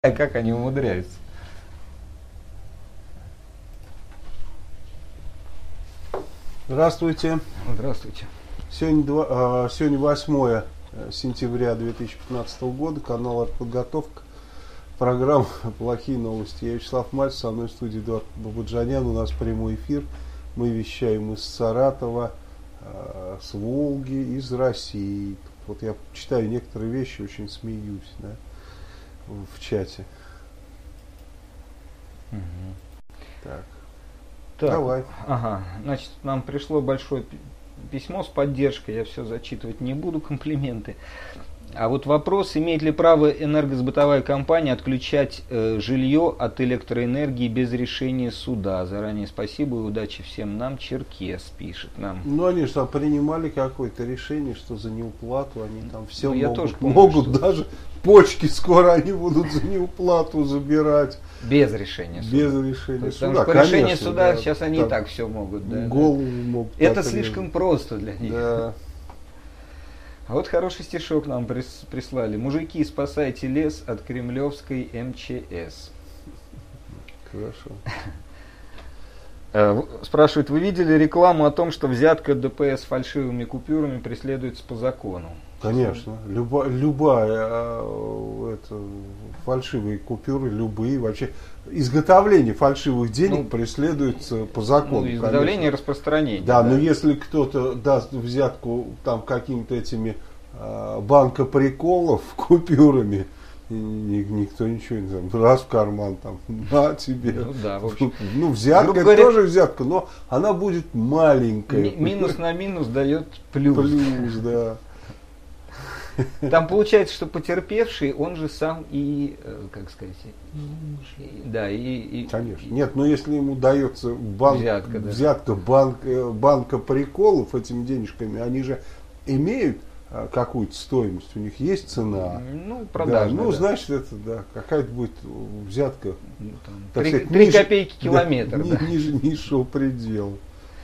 Как они умудряются. Здравствуйте. Здравствуйте. Сегодня 8 сентября 2015 года. Канал «Артподготовка». Программа «Плохие новости». Я Вячеслав Мальцев, со мной в студии Эдуард Бабаджанян. У нас прямой эфир. Мы вещаем из Саратова, с Волги, из России. Вот я читаю некоторые вещи, очень смеюсь, да, в чате. Угу. Так, давай. Ага, значит, нам пришло большое письмо с поддержкой, я все зачитывать не буду, комплименты. А вот вопрос, имеет ли право энергосбытовая компания отключать жилье от электроэнергии без решения суда? Заранее спасибо и удачи всем нам. Черкес пишет нам. Ну, они же там принимали какое-то решение, что за неуплату они там все могут даже почки скоро они будут за неуплату забирать. Без решения суда. Без решения суда. Потому что по решению суда сейчас они и так все могут. Да, голову могут. Это слишком просто для них. Да. А вот хороший стишок нам прислали. Мужики, спасайте лес от кремлевской МЧС. Хорошо. Спрашивают, вы видели рекламу о том, что взятка ДПС фальшивыми купюрами преследуется по закону? Конечно. Любая фальшивые купюры, любые вообще. Изготовление фальшивых денег преследуется по закону. Изготовление и распространение. Да, но если кто-то даст взятку там какими-то этими банка приколов купюрами, никто ничего не знает. Раз в карман там, на тебе. Ну да, в общем. Ну, взятка, это тоже взятка, но она будет маленькая. Минус на минус дает плюс. Плюс, да. Там получается, что потерпевший, он же сам и, как сказать, да, и конечно. Нет, но если ему дается взятка банка приколов этими денежками, они же имеют какую-то стоимость, у них есть цена. Ну, продажная. Да, ну, значит, это, да, какая-то будет взятка. 3 копейки километр. Ниже низшего предела.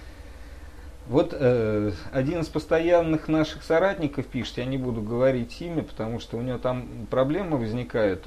Вот один из постоянных наших соратников пишет, я не буду говорить имя, потому что у него там проблемы возникают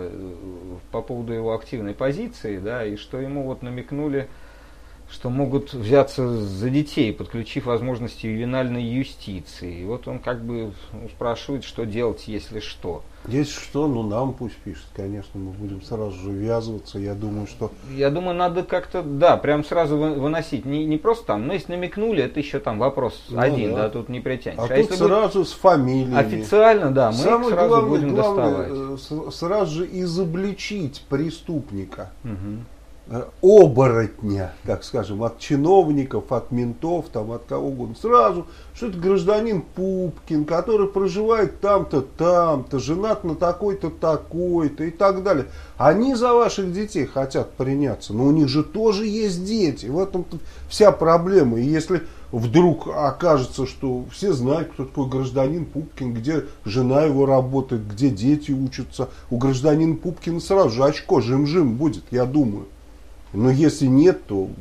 по поводу его активной позиции, да, и что ему вот намекнули, что могут взяться за детей, подключив возможности ювенальной юстиции. И вот он как бы спрашивает, что делать, если что. Если что, ну нам пусть пишет, конечно, мы будем сразу же ввязываться. Я думаю, надо как-то, да, прям сразу выносить. Не просто там, но если намекнули, это еще там вопрос один, да, тут не притянешь. А тут если сразу с фамилиями. Официально, да, мы самое их сразу главное, будем доставать. Сразу же изобличить преступника. Угу. Оборотня, так скажем, от чиновников, от ментов, там, от кого угодно. Сразу, что это гражданин Пупкин, который проживает там-то, там-то, женат на такой-то, такой-то и так далее. Они за ваших детей хотят приняться, но у них же тоже есть дети. В этом-то вся проблема. И если вдруг окажется, что все знают, кто такой гражданин Пупкин, где жена его работает, где дети учатся, у гражданина Пупкина сразу же очко жим-жим будет, я думаю. Но если нет, то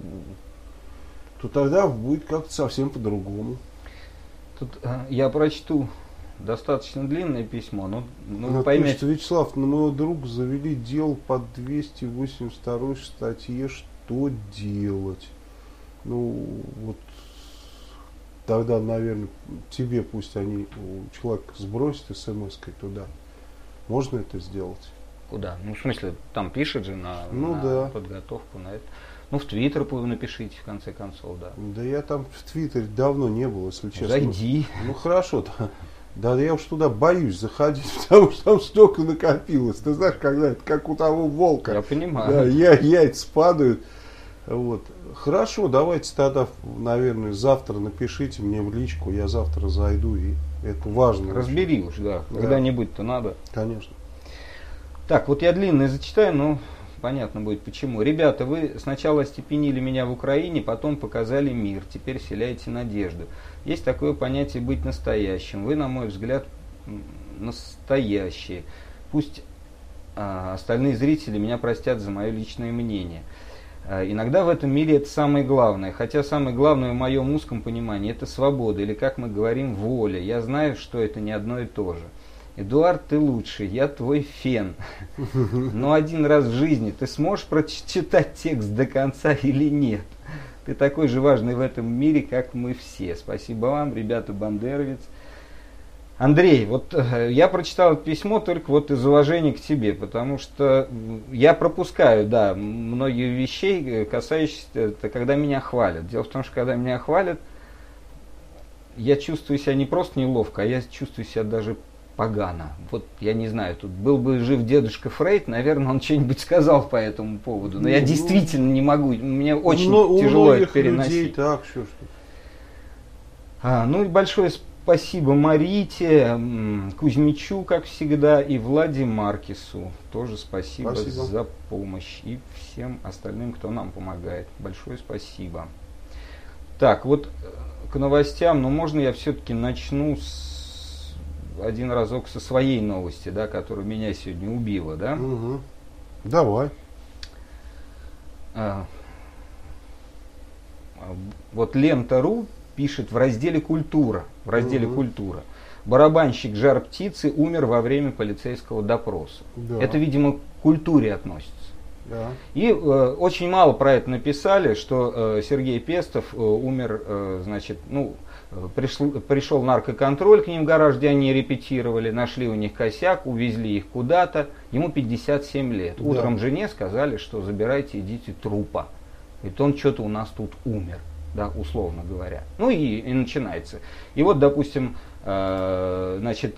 тогда будет как-то совсем по-другому. Тут я прочту достаточно длинное письмо, но вы поймете. Вячеслав, на моего друга завели дело по 282 статье. Что делать? Ну, вот тогда, наверное, тебе пусть человек сбросит смс-кой туда. Можно это сделать? Куда? Ну, в смысле, там пишет же на подготовку, на это. Ну, в Твиттер напишите, в конце концов, да. Да я там в Твиттере давно не был, если честно. Зайди. Ну, хорошо. Да, я уж туда боюсь заходить, потому что там столько накопилось. Ты знаешь, когда это как у того волка. Я понимаю. Да, яйца падают. Вот. Хорошо, давайте тогда, наверное, завтра напишите мне в личку. Я завтра зайду, и это важно. Разбери уж, да. Когда-нибудь-то надо. Конечно. Так, вот я длинное зачитаю, но понятно будет почему. Ребята, вы сначала остепенили меня в Украине, потом показали мир, теперь вселяете надежду. Есть такое понятие быть настоящим. Вы, на мой взгляд, настоящие. Пусть остальные зрители меня простят за мое личное мнение. Иногда в этом мире это самое главное. Хотя самое главное в моем узком понимании это свобода, или, как мы говорим, воля. Я знаю, что это не одно и то же. Эдуард, ты лучший, я твой фен. Но один раз в жизни ты сможешь прочитать текст до конца или нет? Ты такой же важный в этом мире, как мы все. Спасибо вам, ребята, бандеровец. Андрей, вот я прочитал это письмо только вот из уважения к тебе, потому что я пропускаю, да, многие вещей, касающиеся, это когда меня хвалят. Дело в том, что когда меня хвалят, я чувствую себя не просто неловко, а я чувствую себя даже погано. Вот я не знаю, тут был бы жив дедушка Фрейд, наверное, он что-нибудь сказал по этому поводу. Но я действительно не могу, мне очень тяжело это переносить. Людей так, что. Ну и большое спасибо Марите, Кузьмичу, как всегда, и Владе Маркису. Тоже спасибо за помощь. И всем остальным, кто нам помогает. Большое спасибо. Так, вот к новостям, но можно я все-таки начну один разок со своей новости, да, которая меня сегодня убила, да? Угу. Давай. Вот Лента.ру пишет в разделе «Культура». В разделе «Культура». Барабанщик «Жар птицы» умер во время полицейского допроса. Да. Это, видимо, к культуре относится. Да. И очень мало про это написали, что Сергей Пестов умер, значит, пришел наркоконтроль к ним в гараж, где они репетировали, нашли у них косяк, увезли их куда-то, ему 57 лет. Да. Утром жене сказали, что забирайте, идите трупа. Говорит, он что-то у нас тут умер, да, условно говоря. Ну и начинается. И вот, допустим, значит,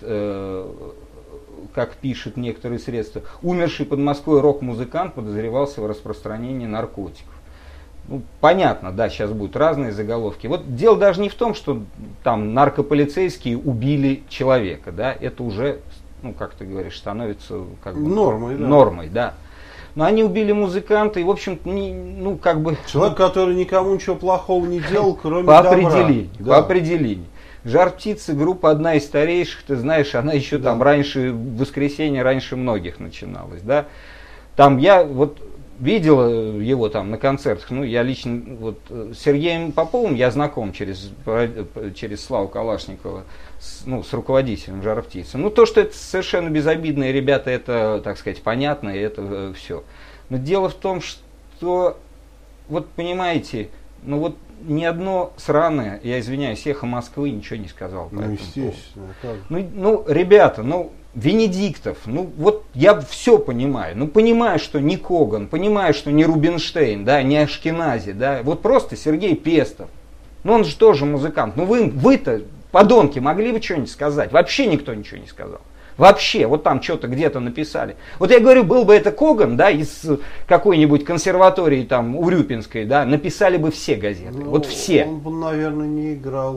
как пишут некоторые средства, умерший под Москвой рок-музыкант подозревался в распространении наркотиков. Ну, понятно, да, сейчас будут разные заголовки. Вот дело даже не в том, что там наркополицейские убили человека, да, это уже, ну, как ты говоришь, становится как бы нормой, да. Но они убили музыканта, и, в общем, ну, как бы... Человек, который никому ничего плохого не делал, кроме по добра. Определению, да. По определению. «Жар птицы» группа одна из старейших, ты знаешь, она еще там раньше, в воскресенье раньше многих начиналась, да. Там я вот видел его там на концертах, ну, я лично, вот, с Сергеем Поповым я знаком через Славу Калашникова, с руководителем «Жар птицы». Ну, то, что это совершенно безобидные ребята, это, так сказать, понятно, и это все. Но дело в том, что, вот понимаете, ну вот ни одно сраное, я извиняюсь, «Эхо Москвы» ничего не сказал по этому поводу. Ну, ребята, Венедиктов, вот я все понимаю, понимаю, что не Коган, понимаю, что не Рубинштейн, да, не Ашкенази, да, вот просто Сергей Пестов, он же тоже музыкант, вы-то, подонки, могли бы что-нибудь сказать? Вообще никто ничего не сказал. Вообще, вот там что-то где-то написали. Вот я говорю, был бы это Коган, да, из какой-нибудь консерватории там Урюпинской, да, написали бы все газеты. Вот все. Он бы, наверное, не играл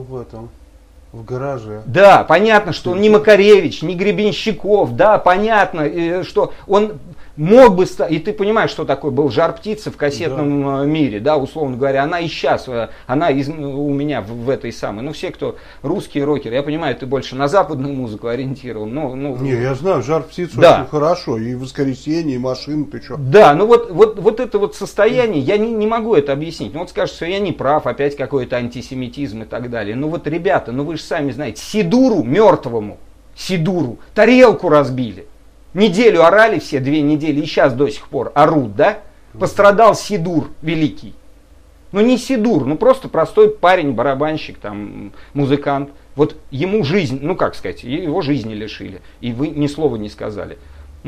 в гараже. Да, понятно, что он не Макаревич, не Гребенщиков, да, понятно, что он мог бы стать, и ты понимаешь, что такое был «Жар птицы» в кассетном мире, да, условно говоря, она и сейчас, она у меня в этой самой, все, кто русские рокеры, я понимаю, ты больше на западную музыку ориентирован, Не, я знаю, «Жар птицы» очень хорошо, и «Воскресенье», и «Машина», ты что? Да, вот это вот состояние, я не могу это объяснить, вот скажешь, что я не прав, опять какой-то антисемитизм и так далее, вот, ребята, вы же сами знаете, Сидуру, мертвому, Сидуру, тарелку разбили. Неделю орали все, 2 недели, и сейчас до сих пор орут, да? Пострадал Сидур великий. Не Сидур, просто простой парень, барабанщик, там, музыкант. Вот ему жизнь, как сказать, его жизни лишили. И вы ни слова не сказали.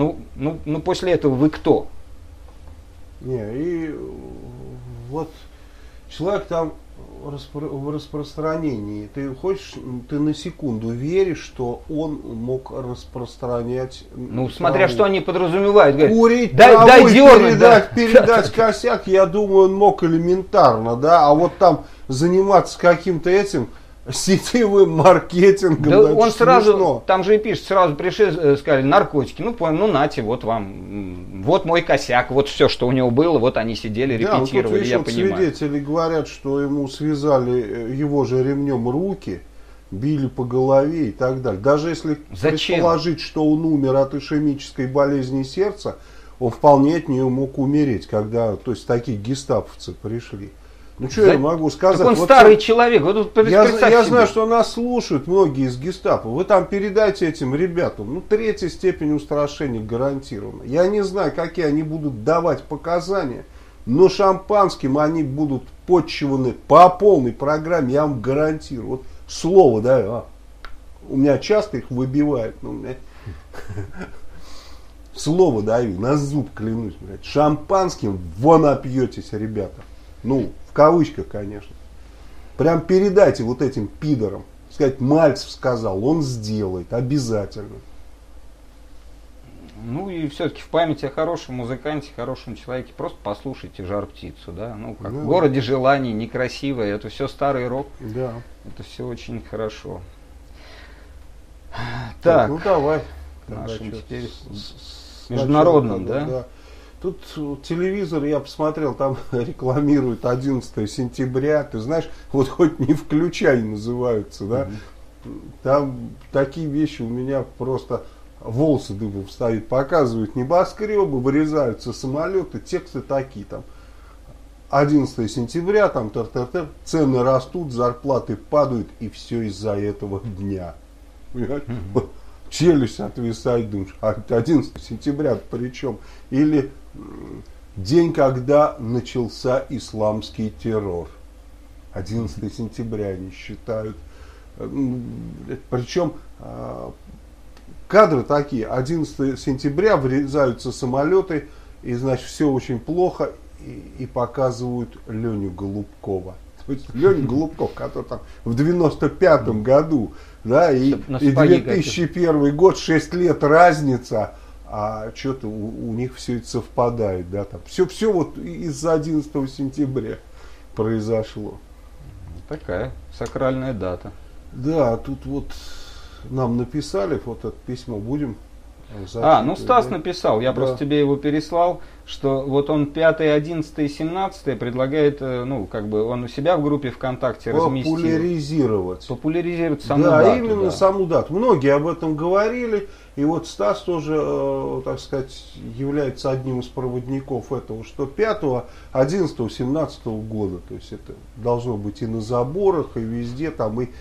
После этого вы кто? И вот человек там в распространении, ты на секунду веришь, что он мог распространять... смотря что они подразумевают. Курить, передать косяк, я думаю, он мог элементарно, да, а вот там заниматься каким-то этим сетевым маркетингом, да, он сразу, смешно. Там же и пишет, сразу пришли, сказали, наркотики, нате, вот вам, вот мой косяк, вот все, что у него было, вот они сидели, репетировали, я понимаю. Свидетели говорят, что ему связали его же ремнем руки, били по голове и так далее. Даже если предположить, что он умер от ишемической болезни сердца, он вполне от нее мог умереть, когда, то есть такие гестаповцы пришли. Ну что я могу сказать? Так он вот старый человек. Вот тут я знаю, что нас слушают многие из гестапо. Вы там передайте этим ребятам. Ну, 3-я степень устрашения гарантирована. Я не знаю, какие они будут давать показания. Но шампанским они будут подчиваны по полной программе. Я вам гарантирую. Вот слово, да. У меня часто их выбивают. Но у меня... Слово даю, на зуб клянусь. Блядь. Шампанским вон опьетесь, ребята. Ну, в кавычках, конечно. Прям передайте вот этим пидорам. Сказать, Мальцев сказал, он сделает, обязательно. Ну и все-таки в память о хорошем музыканте, хорошем человеке просто послушайте «Жар-птицу», да. Ну, как в «Городе желаний», некрасивое, это все старый рок. Да. Это все очень хорошо. Так, ну давай. Нашим теперь международным, да? Тут телевизор, я посмотрел, там рекламируют 11 сентября. Ты знаешь, вот хоть не включай называются, да? Там такие вещи у меня просто волосы дыбом встают. Показывают небоскребы, вырезаются самолеты, тексты такие там. 11 сентября, там цены растут, зарплаты падают, и все из-за этого дня. Челюсть отвисает, думаешь, а 11 сентября причем? Или день, когда начался исламский террор. 11 сентября они считают. Причем кадры такие. 11 сентября врезаются самолеты, и значит все очень плохо, и показывают Леню Голубкова. То есть Леня Голубков, который там в 95-м году, да, и 2001 год, 6 лет разница, а что-то у них все это совпадает, да, там. Все вот из-за 11 сентября произошло. Такая сакральная дата. Да, тут вот нам написали, вот это письмо будем ну Стас написал, я просто тебе его переслал, что вот он 5, 11 и 17 предлагает, ну, как бы он у себя в группе ВКонтакте разместил. Популяризировать саму дату. Да, именно саму дату. Многие об этом говорили, и вот Стас тоже, так сказать, является одним из проводников этого, что 5, 11, 17 года, то есть это должно быть и на заборах, и везде, там, и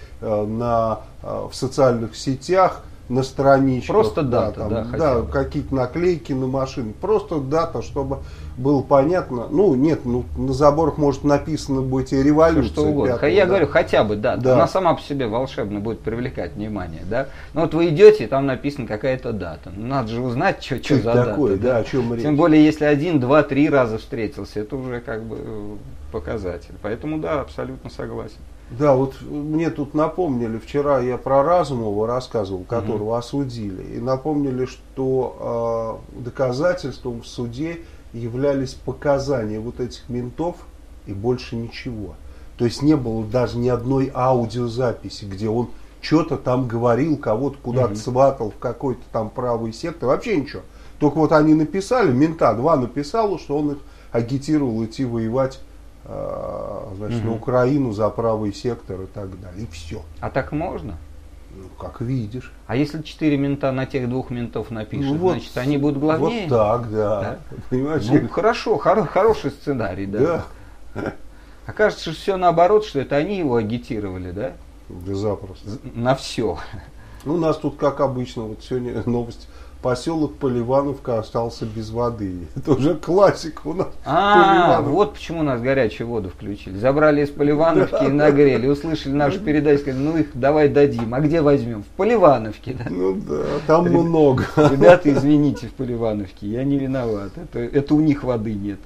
в социальных сетях, на страничках. Просто дата, да, какие-то наклейки на машины. Просто дата, чтобы было понятно. Ну, нет, на заборах может написано быть и революция. Что угодно. Я говорю, хотя бы дата. Она сама по себе волшебно будет привлекать внимание, да. Но вот вы идете, и там написана какая-то дата. надо же узнать, что за такое, дата. Да, о чем речь. Тем более, если 1, 2, 3 раза встретился, это уже как бы показатель. Поэтому да, абсолютно согласен. Да, вот мне тут напомнили, вчера я про Разумова рассказывал, которого осудили, и напомнили, что доказательством в суде являлись показания вот этих ментов и больше ничего. То есть не было даже ни одной аудиозаписи, где он что-то там говорил, кого-то куда-то сватал в какой-то там правый сектор, вообще ничего. Только вот они написали, мента 2 написало, что он их агитировал идти воевать, значит, на Украину за правый сектор и так далее. И все. А так можно? Ну, как видишь. А если 4 мента на тех 2 ментов напишут, ну, вот, значит, они будут главнее? Вот так, да. Понимаешь? Ну, хорошо, хороший сценарий, да. Окажется, что все наоборот, что это они его агитировали, да? Да запросто. На все. Ну, у нас тут, как обычно, вот сегодня новость. Поселок Поливановка остался без воды. Это уже классика у нас. Вот почему у нас горячую воду включили. Забрали из Поливановки и нагрели. Услышали нашу передачу, сказали, ну их давай дадим. А где возьмем? В Поливановке. Да? Ну да, там много. Ребята, извините, в Поливановке. Я не виноват. Это у них воды нет.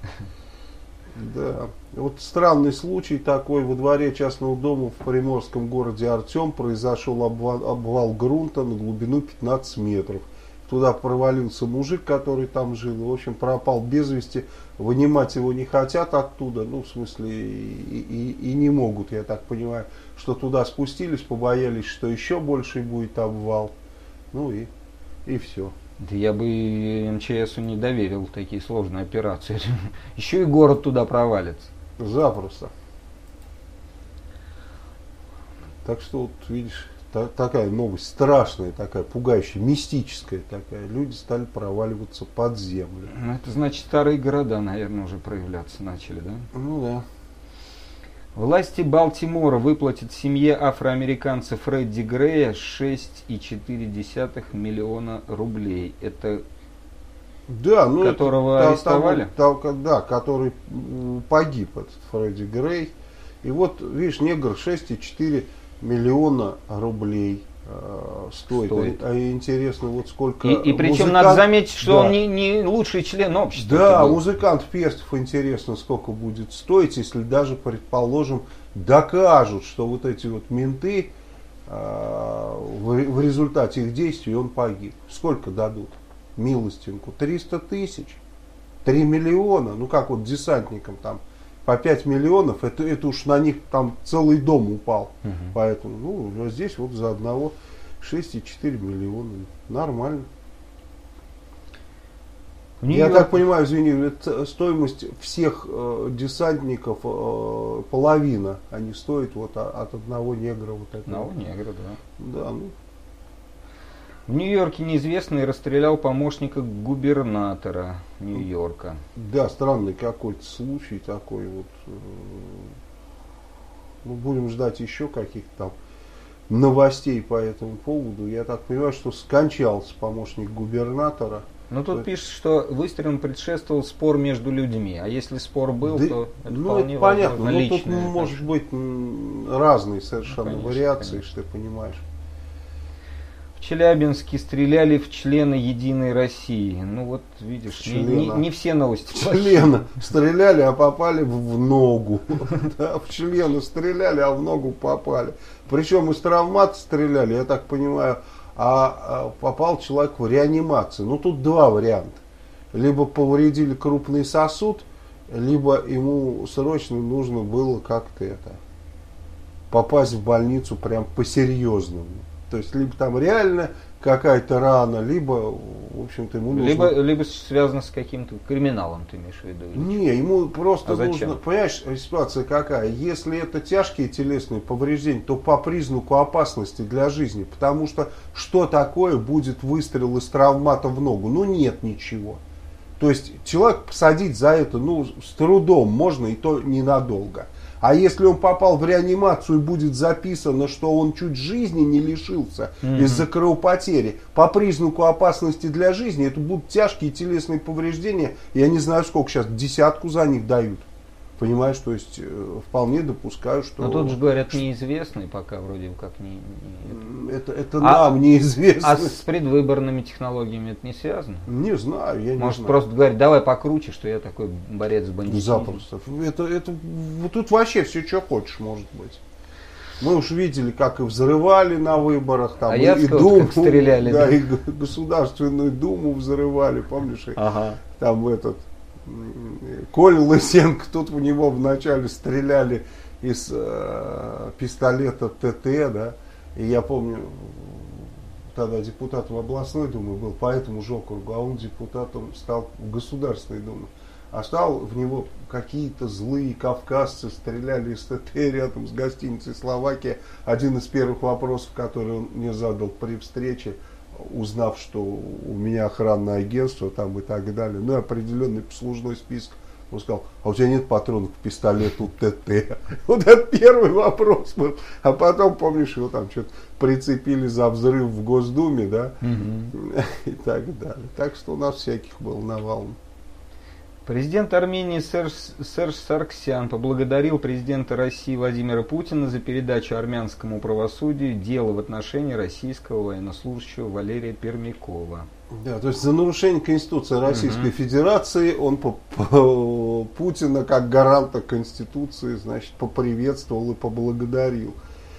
Да. Вот странный случай такой. Во дворе частного дома в приморском городе Артем произошел обвал грунта на глубину 15 метров. Туда провалился мужик, который там жил, в общем, пропал без вести, вынимать его не хотят оттуда, ну, в смысле, и не могут, я так понимаю, что туда спустились, побоялись, что еще больше будет обвал, ну и все. Да я бы МЧСу не доверил такие сложные операции, еще и город туда провалится. Запросто. Так что, вот, видишь, такая новость страшная, такая пугающая, мистическая такая. Люди стали проваливаться под землю. Ну, это значит, старые города, наверное, уже проявляться начали, да? Ну да. Власти Балтимора выплатят семье афроамериканца Фредди Грея 6,4 миллиона рублей. Это да, ну которого это, арестовали? Да, который погиб, этот Фредди Грей. И вот, видишь, негр 6,4 миллиона рублей стоит. А интересно, вот сколько... И причем надо заметить, что он не лучший член общества. Да, музыкант Перстов, интересно, сколько будет стоить, если даже, предположим, докажут, что вот эти вот менты, в результате их действий он погиб. Сколько дадут? Милостинку. 300 тысяч? 3 миллиона? Ну как вот десантникам там по 5 миллионов, это уж на них там целый дом упал. Угу. Поэтому, ну, здесь вот за одного 6,4 миллиона. Нормально. Я так понимаю, извини, это стоимость всех десантников половина. Они стоят вот от одного негра. Вот этого. Одного негра, да. Да, ну. В Нью-Йорке неизвестный расстрелял помощника губернатора Нью-Йорка. Да, странный какой-то случай такой вот. Ну, будем ждать еще каких-то там новостей по этому поводу. Я так понимаю, что скончался помощник губернатора. Ну тут пишет, что выстрелам предшествовал спор между людьми. А если спор был, да, то это ну, вполне это понятно. возможно личное. Тут может быть разные совершенно вариации, конечно. что ты понимаешь. В Челябинске стреляли в члена Единой России. Ну вот, видишь, не все новости. Члена стреляли, а попали в ногу. В члена стреляли, а в ногу попали. Причем из травмата стреляли, я так понимаю, а попал человек в реанимацию. Ну тут два варианта. Либо повредили крупный сосуд, либо ему срочно нужно было как-то попасть в больницу прям по-серьезному. То есть, либо там реально какая-то рана, либо, в общем-то, ему нужно... Либо связано с каким-то криминалом, ты имеешь в виду? Не, ему просто нужно... Понимаешь, ситуация какая? Если это тяжкие телесные повреждения, то по признаку опасности для жизни. Потому что такое будет выстрел из травмата в ногу? Ну, нет ничего. То есть, человек посадить за это, с трудом можно, и то ненадолго. А если он попал в реанимацию и будет записано, что он чуть жизни не лишился из-за кровопотери, по признаку опасности для жизни, это будут тяжкие телесные повреждения. Я не знаю, сколько сейчас, 10 за них дают. Понимаешь, то есть вполне допускаю, что... Но тут же говорят неизвестный пока вроде как не... Это нам неизвестно. А с предвыборными технологиями это не связано? Не знаю, я не знаю. Может просто говорить, давай покруче, что я такой борец с бандитизмом. Запросто. Тут вообще все, что хочешь, может быть. Мы уж видели, как и взрывали на выборах, там, и Думу, стреляли, да, и Государственную Думу взрывали, помнишь? Ага. Там Коля Лысенко, тут в него вначале стреляли из пистолета ТТ, да, и я помню, тогда депутатом областной думы был по этому же округу, а он депутатом стал в Государственной Думе. А стал в него какие-то злые кавказцы, стреляли из ТТ рядом с гостиницей «Словакия». Один из первых вопросов, который он мне задал при встрече, узнав, что у меня охранное агентство там и так далее, ну и определенный послужной список, он сказал, а у тебя нет патронов к пистолету ТТ? Вот это первый вопрос был. А потом, помнишь, его там что-то прицепили за взрыв в Госдуме, да, и так далее. Так что у нас всяких было навалом. Президент Армении Серж Саргсян поблагодарил президента России Владимира Путина за передачу армянскому правосудию дела в отношении российского военнослужащего Валерия Пермякова. Да, то есть за нарушение Конституции Российской Федерации он Путина как гаранта Конституции, значит, поприветствовал и поблагодарил.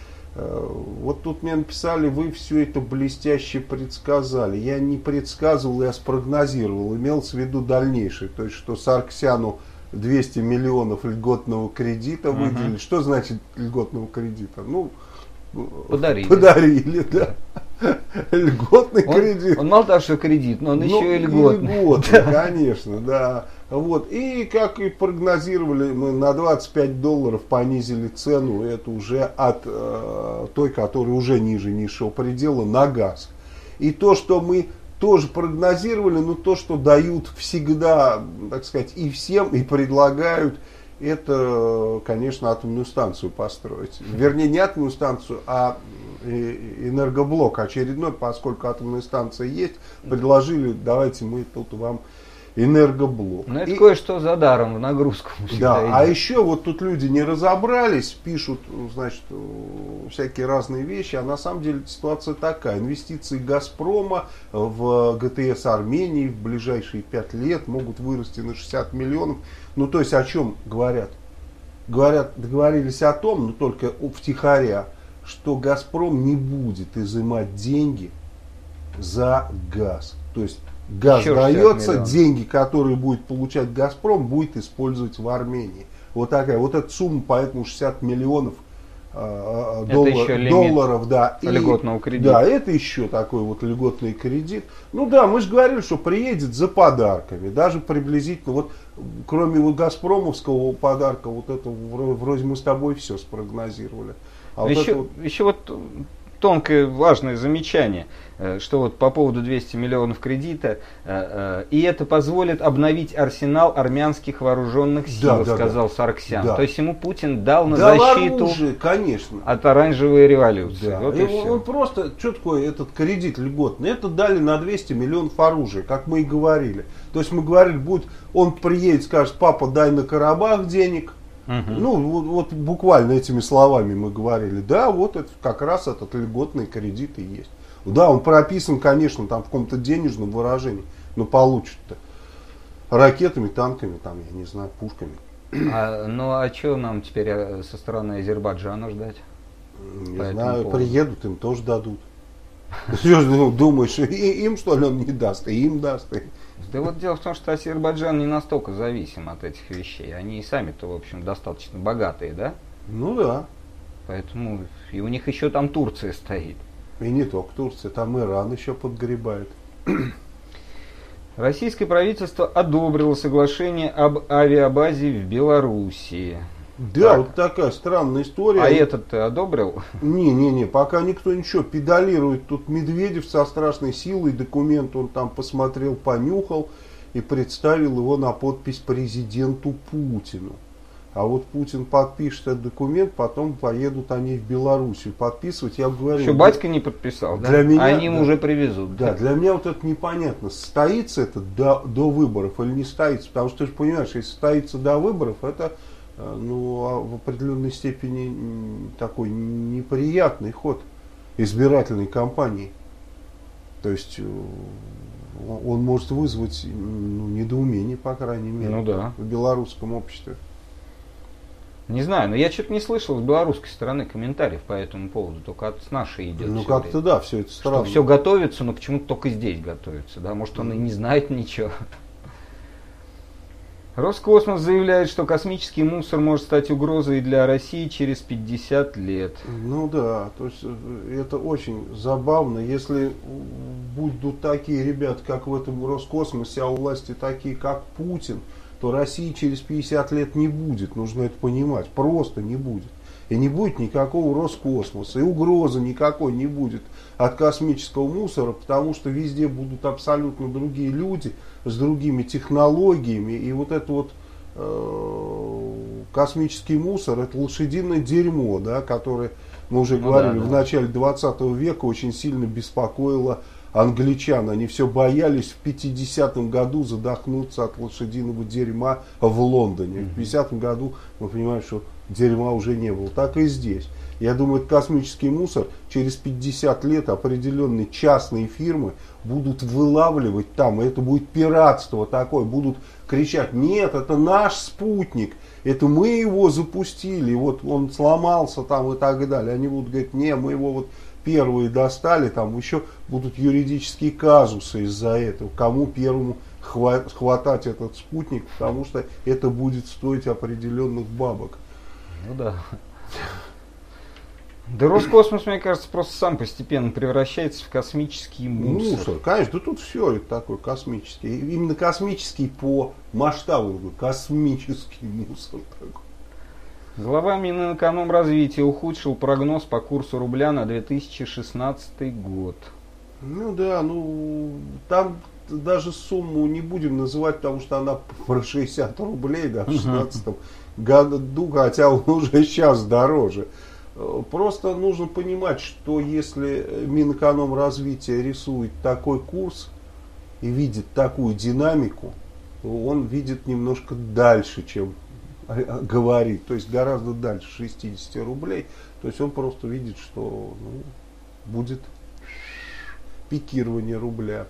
Вот тут мне написали, вы все это блестяще предсказали. Я не предсказывал, я спрогнозировал. Имелось в виду дальнейшее. То есть, что Саргсяну 200 миллионов льготного кредита выделили. Что значит льготного кредита? Ну, подарили, да. Льготный кредит. Он мало того, что кредит, но он еще и льготный. Льготный, конечно, да. Вот. И как и прогнозировали, мы на $25 понизили цену, это уже от той, которая уже ниже низшего предела, на газ. И то, что мы тоже прогнозировали, но то, что дают всегда, так сказать, и всем, и предлагают, это, конечно, атомную станцию построить. Вернее, не атомную станцию, а энергоблок очередной, поскольку атомная станция есть, предложили, давайте мы тут вам энергоблок. Но это кое-что за даром, в нагрузку. Да, а еще вот тут люди не разобрались, пишут, значит, всякие разные вещи, а на самом деле ситуация такая. Инвестиции «Газпрома» в ГТС Армении в ближайшие 5 лет могут вырасти на 60 миллионов. Ну, то есть о чем говорят? Говорят, договорились о том, но только втихаря, что «Газпром» не будет изымать деньги за газ. То есть газ дается, деньги, которые будет получать «Газпром», будет использовать в Армении. Вот такая, вот эта сумма, поэтому 60 миллионов долларов, да, льготного кредита. Да, это еще такой вот льготный кредит. Ну да, мы же говорили, что приедет за подарками, даже приблизительно, вот кроме вот «Газпромовского» подарка, вот это вроде мы с тобой все спрогнозировали. А еще вот тонкое важное замечание, что вот по поводу 200 миллионов кредита, и это позволит обновить арсенал армянских вооруженных сил, сказал Сарксян. Да. То есть ему Путин дал на защиту оружие, конечно, от оранжевой революции. Да. Вот он просто, что такое этот кредит льготный? Это дали на 200 миллионов оружия, как мы и говорили. То есть мы говорили, будет, он приедет, скажет: папа, дай на Карабах денег. Ну, вот буквально этими словами мы говорили. Да, вот это как раз этот льготный кредит и есть. Да, он прописан, конечно, там в каком-то денежном выражении, но получит-то ракетами, танками, там, я не знаю, пушками. Ну, а что нам теперь со стороны Азербайджана ждать? Не знаю, приедут, им тоже дадут. Думаешь, им что ли он не даст, и им даст. Да вот дело в том, что Азербайджан не настолько зависим от этих вещей. Они и сами-то, в общем, достаточно богатые, да? Ну да. Поэтому и у них еще там Турция стоит. И не только Турция, там Иран еще подгребает. Российское правительство одобрило соглашение об авиабазе в Белоруссии. Да, так. Вот такая странная история. А этот ты одобрил? Не, пока никто ничего. Педалирует тут Медведев со страшной силой. Документ он там посмотрел, понюхал и представил его на подпись президенту Путину. А вот Путин подпишет этот документ, потом поедут они в Белоруссию подписывать. Я говорю, еще батька не подписал, да? Меня, они ему уже привезут. Да, для меня вот это непонятно, состоится это до выборов или не состоится. Потому что ты же понимаешь, если состоится до выборов, это в определенной степени такой неприятный ход избирательной кампании. То есть он может вызвать недоумение, по крайней мере, в белорусском обществе. Не знаю, но я что-то не слышал с белорусской стороны комментариев по этому поводу, только от нашей идет. Ну как-то да, все это странно. Что все готовится, но почему-то только здесь готовится, да? Может, он и не знает ничего. Роскосмос заявляет, что космический мусор может стать угрозой для России через 50 лет. Ну да, то есть это очень забавно, если будут такие ребята, как в этом Роскосмосе, а у власти такие, как Путин, то России через 50 лет не будет, нужно это понимать, просто не будет. И не будет никакого Роскосмоса, и угрозы никакой не будет от космического мусора, потому что везде будут абсолютно другие люди с другими технологиями. И вот это вот космический мусор, это лошадиное дерьмо, да, которое, мы уже говорили, в начале 20 века очень сильно беспокоило англичан. Они все боялись в 50-м году задохнуться от лошадиного дерьма в Лондоне. В 50-м году мы понимаем, что дерьма уже не было. Так и здесь. Я думаю, этот космический мусор через 50 лет определенные частные фирмы будут вылавливать там. И это будет пиратство такое. Будут кричать: нет, это наш спутник. Это мы его запустили. Вот он сломался там и так далее. Они будут говорить: не, мы его вот первые достали. Там еще будут юридические казусы из-за этого. Кому первому хватать этот спутник. Потому что это будет стоить определенных бабок. Ну да. Да Роскосмос, мне кажется, просто сам постепенно превращается в космический мусор. Мусор, конечно, да тут все это такой космический. Именно космический по масштабу, космический мусор такой. Глава Минэкономразвития ухудшил прогноз по курсу рубля на 2016 год. Ну да, там даже сумму не будем называть, потому что она про 60 рублей, да, в 2016 году, хотя он уже сейчас дороже. Просто нужно понимать, что если Минэкономразвития рисует такой курс и видит такую динамику, то он видит немножко дальше, чем говорит, то есть гораздо дальше 60 рублей. То есть он просто видит, что будет пикирование рубля.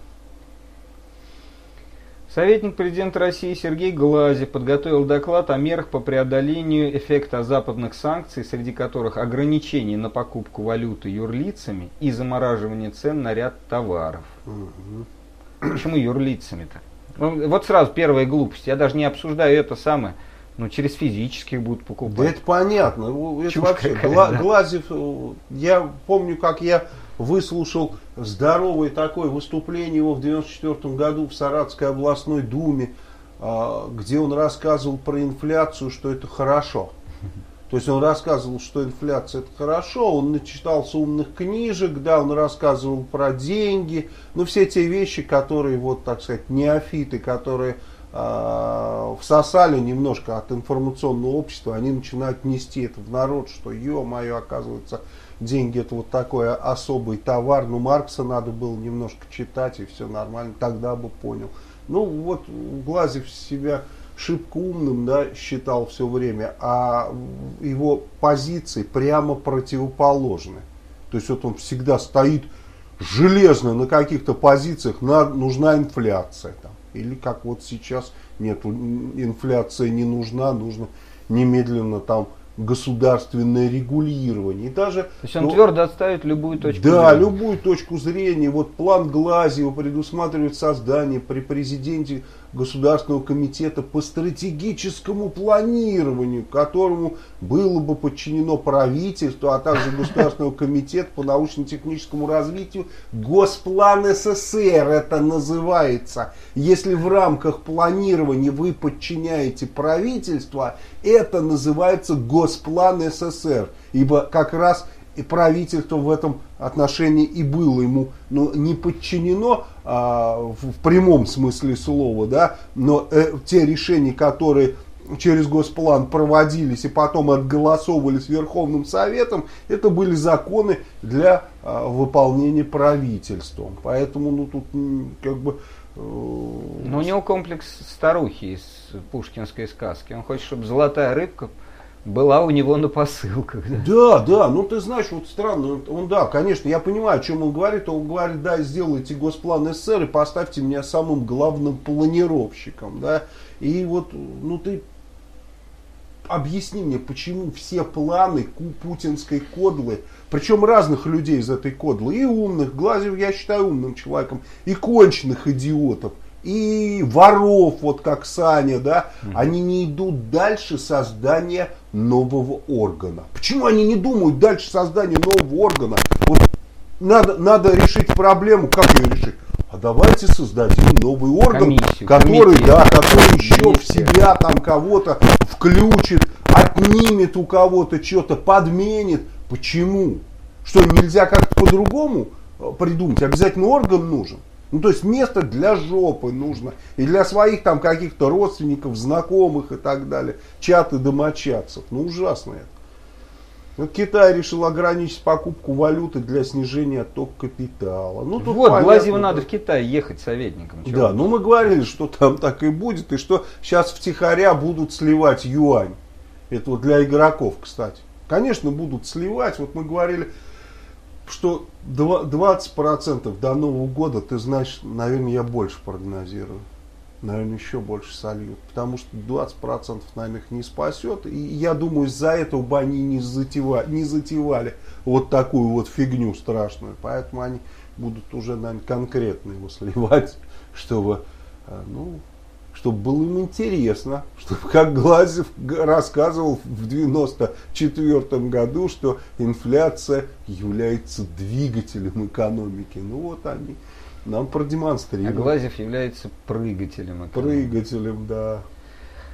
Советник президента России Сергей Глазев подготовил доклад о мерах по преодолению эффекта западных санкций, среди которых ограничений на покупку валюты юрлицами и замораживание цен на ряд товаров. Почему юрлицами-то? Вот сразу первая глупость. Я даже не обсуждаю это самое. Через физических будут покупать. Да это понятно. Это вообще Глазев, я помню, как я выслушал здоровое такое выступление его в 1994 году в Саратовской областной думе, где он рассказывал про инфляцию, что это хорошо. То есть он рассказывал, что инфляция это хорошо, он начитался умных книжек, да, он рассказывал про деньги, все те вещи, которые, вот так сказать, неофиты, которые всосали немножко от информационного общества, они начинают нести это в народ, что ё-моё, оказывается, деньги это вот такой особый товар. Маркса надо было немножко читать, и все нормально, тогда бы понял. Вот Глазев себя шибко умным, да, считал все время, а его позиции прямо противоположны. То есть вот он всегда стоит железно на каких-то позициях, нужна инфляция там. Или как вот сейчас, нет, инфляция не нужна, нужно немедленно там государственное регулирование. И даже, то есть он твердо отставит любую точку зрения. Да, любую точку зрения. Вот план Глазьева предусматривает создание при президенте Государственного комитета по стратегическому планированию, которому было бы подчинено правительство, а также Государственного комитета по научно-техническому развитию. Госплан СССР это называется. Если в рамках планирования вы подчиняете правительство, это называется Госплан СССР. Ибо как раз и правительство в этом отношении и было ему не подчинено в прямом смысле слова, да, но те решения, которые через Госплан проводились и потом отголосовывались Верховным Советом, это были законы для выполнения правительством. Поэтому тут как бы... Но у него комплекс старухи из пушкинской сказки. Он хочет, чтобы золотая рыбка была у него на посылках. Да, ты знаешь, вот странно, да, конечно, я понимаю, о чем он говорит, да, сделайте Госплан СССР и поставьте меня самым главным планировщиком, да, и вот, ты объясни мне, почему все планы путинской кодлы, причем разных людей из этой кодлы, и умных, Глазьев я считаю умным человеком, и конченых идиотов, и воров, вот как Саня, да, они не идут дальше создания нового органа. Почему они не думают дальше создания нового органа? Вот надо решить проблему, как ее решить? А давайте создадим новый орган, который еще в себя там кого-то включит, отнимет у кого-то что-то, подменит. Почему? Что, нельзя как-то по-другому придумать? Обязательно орган нужен. То есть место для жопы нужно. И для своих там каких-то родственников, знакомых и так далее. Чаты домочадцев. Ужасно это. Вот Китай решил ограничить покупку валюты для снижения оттока капитала. Глазьеву надо в Китай ехать советником. Да, мы говорили, что там так и будет. И что сейчас втихаря будут сливать юань. Это вот для игроков, кстати. Конечно, будут сливать. Вот мы говорили, что 20% до Нового года, ты знаешь, наверное, я больше прогнозирую. Наверное, еще больше сольют. Потому что 20%, наверное, их не спасет. И я думаю, из-за этого бы они не затевали вот такую вот фигню страшную. Поэтому они будут уже, наверное, конкретно его сливать, чтобы было им интересно, чтобы, как Глазьев рассказывал в 1994 году, что инфляция является двигателем экономики. Они нам продемонстрировали. А Глазьев является прыгателем экономики. Прыгателем, да.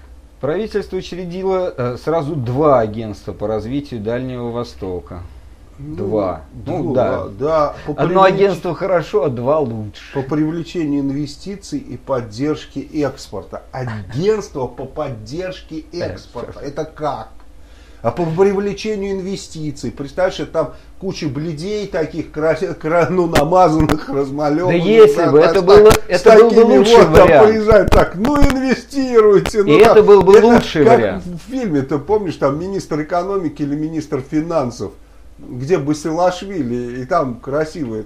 Правительство учредило сразу 2 агентства по развитию Дальнего Востока. Два. Ну да. Да, Одно агентство хорошо, а два лучше. По привлечению инвестиций и поддержке экспорта. Агентство по поддержке экспорта. Это как? А по привлечению инвестиций, представляешь, там куча бледей таких, намазанных, размалеванных. Да если бы, это был бы лучший вот, вариант. Там приезжают так, инвестируйте. И это был бы лучший вариант. В фильме, ты помнишь, там министр экономики или министр финансов, где Басилашвили, и там красивая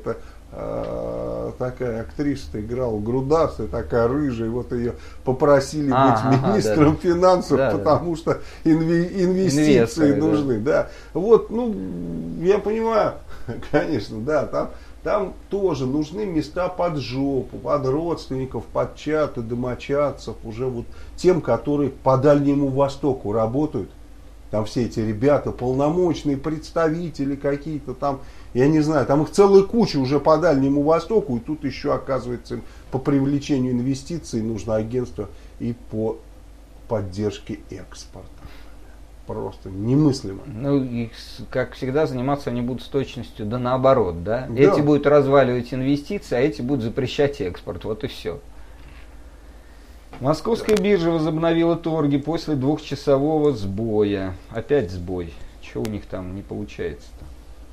такая актриса играла, грудастая, такая рыжая, вот ее попросили быть министром финансов, потому что инвестиции нужны. Да. Вот, я понимаю, конечно, да, там тоже нужны места под жопу, под родственников, под чаты, домочадцев, уже вот тем, которые по Дальнему Востоку работают. Там все эти ребята, полномочные представители какие-то там, я не знаю, там их целая куча уже по Дальнему Востоку, и тут еще, оказывается, по привлечению инвестиций нужно агентство и по поддержке экспорта. Просто немыслимо. И, как всегда, заниматься они будут с точностью, да наоборот, да? Эти будут разваливать инвестиции, а эти будут запрещать экспорт, вот и все. Московская биржа возобновила торги после двухчасового сбоя. Опять сбой. Что у них там не получается-то?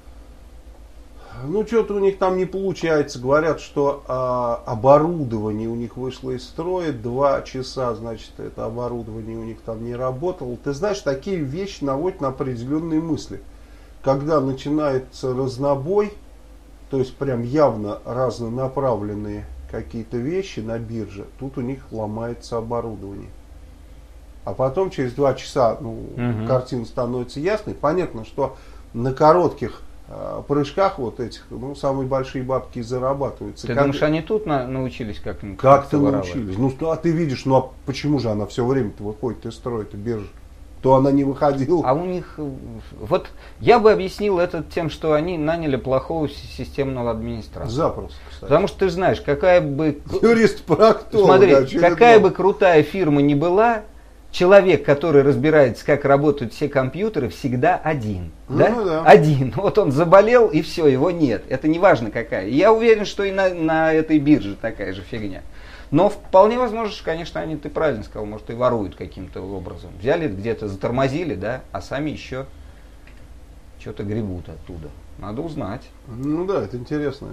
Что-то у них там не получается. Говорят, что оборудование у них вышло из строя. 2 часа, значит, это оборудование у них там не работало. Ты знаешь, такие вещи наводят на определенные мысли. Когда начинается разнобой, то есть прям явно разнонаправленные какие-то вещи на бирже, тут у них ломается оборудование. А потом через 2 часа картина становится ясной. Понятно, что на коротких прыжках вот этих самые большие бабки зарабатываются. Ты думаешь, они тут научились как-нибудь? Как-то научились. А ты видишь, а почему же она все время-то выходит из строя, эта биржа? То она не выходила. А у них, вот я бы объяснил это тем, что они наняли плохого системного администратора. Запросто, кстати. Потому что ты знаешь, какая бы... Юрист-проктолог. Смотри, какая бы крутая фирма ни была, человек, который разбирается, как работают все компьютеры, всегда один. Да? Один. Вот он заболел, и все, его нет. Это не важно какая. И я уверен, что и на этой бирже такая же фигня. Но вполне возможно, что, конечно, ты правильно сказал, может, и воруют каким-то образом. Взяли где-то, затормозили, да, а сами еще что-то гребут оттуда. Надо узнать. Это интересная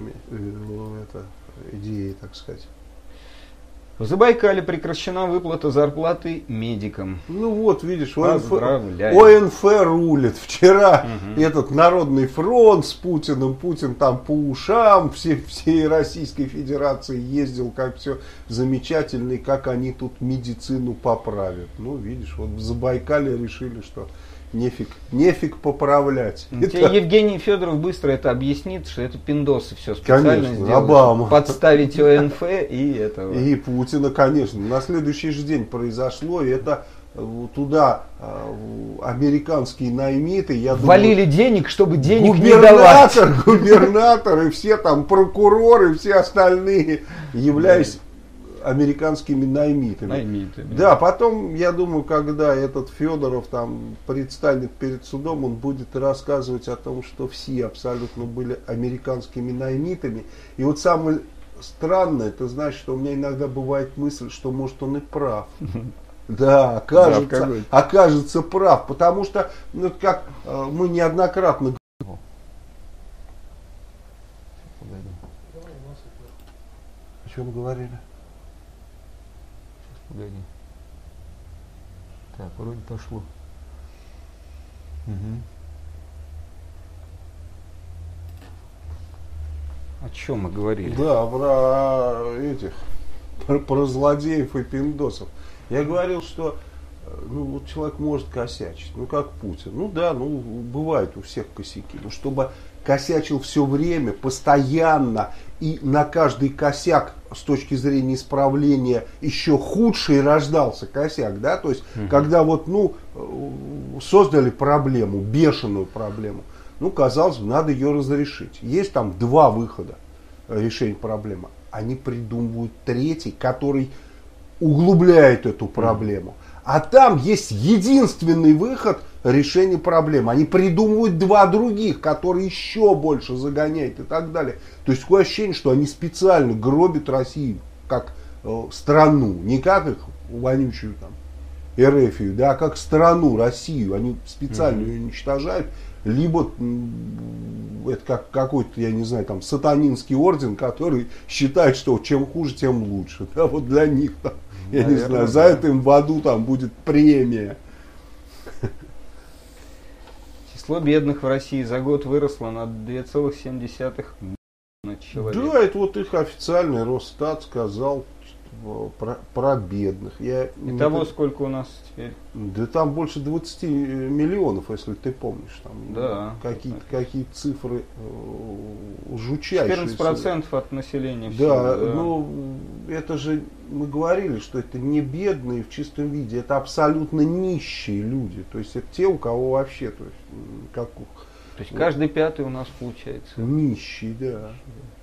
идея, так сказать. В Забайкале прекращена выплата зарплаты медикам. Видишь, ОНФ рулит. Вчера этот Народный фронт с Путиным, Путин там по ушам всей Российской Федерации ездил, как все замечательно, и как они тут медицину поправят. Видишь, в Забайкале решили, что нефиг поправлять. Евгений Федоров быстро это объяснит, что это пиндосы все специально сделали. Обама. Подставить ОНФ и этого. И Путина, конечно. На следующий же день произошло, и это туда американские наймиты, валили денег, чтобы денег не давать. Губернатор и все там прокуроры, все остальные, являясь американскими наймитами. Да, потом, я думаю, когда этот Федоров там предстанет перед судом, он будет рассказывать о том, что все абсолютно были американскими наймитами. И вот самое странное, ты знаешь, что у меня иногда бывает мысль, что может он и прав. Да, окажется прав, потому что, как мы неоднократно говорили. О чем говорили? Погоди. Так, вроде пошло. О чем мы говорили? Да, про злодеев и пиндосов. Я говорил, что человек может косячить, как Путин. Бывают у всех косяки. Но чтобы косячил все время, постоянно, и на каждый косяк с точки зрения исправления еще худший рождался косяк, да, то есть, когда создали проблему, бешеную проблему, казалось бы, надо ее разрешить. Есть там 2 выхода решения проблемы. Они придумывают 3, который углубляет эту проблему. А там есть единственный выход решения проблем. Они придумывают два других, которые еще больше загоняют и так далее. То есть такое ощущение, что они специально гробят Россию как страну, не как их вонючую там РФию, да, а как страну, Россию. Они специально ее уничтожают. Либо это как какой-то, я не знаю, там сатанинский орден, который считает, что чем хуже, тем лучше. Да, вот для них там, я не знаю, за это им в аду там будет премия. Число бедных в России за год выросло на 2,7 миллиона человек. Да, это вот их официальный Росстат сказал про бедных. Итого сколько у нас теперь? Да там больше 20 миллионов, если ты помнишь. Там да. Какие цифры жучайшие. 14% от населения. Да, но это же, мы говорили, что это не бедные в чистом виде, это абсолютно нищие люди. То есть это те, у кого вообще, то есть каждый пятый у нас получается. Нищий, да.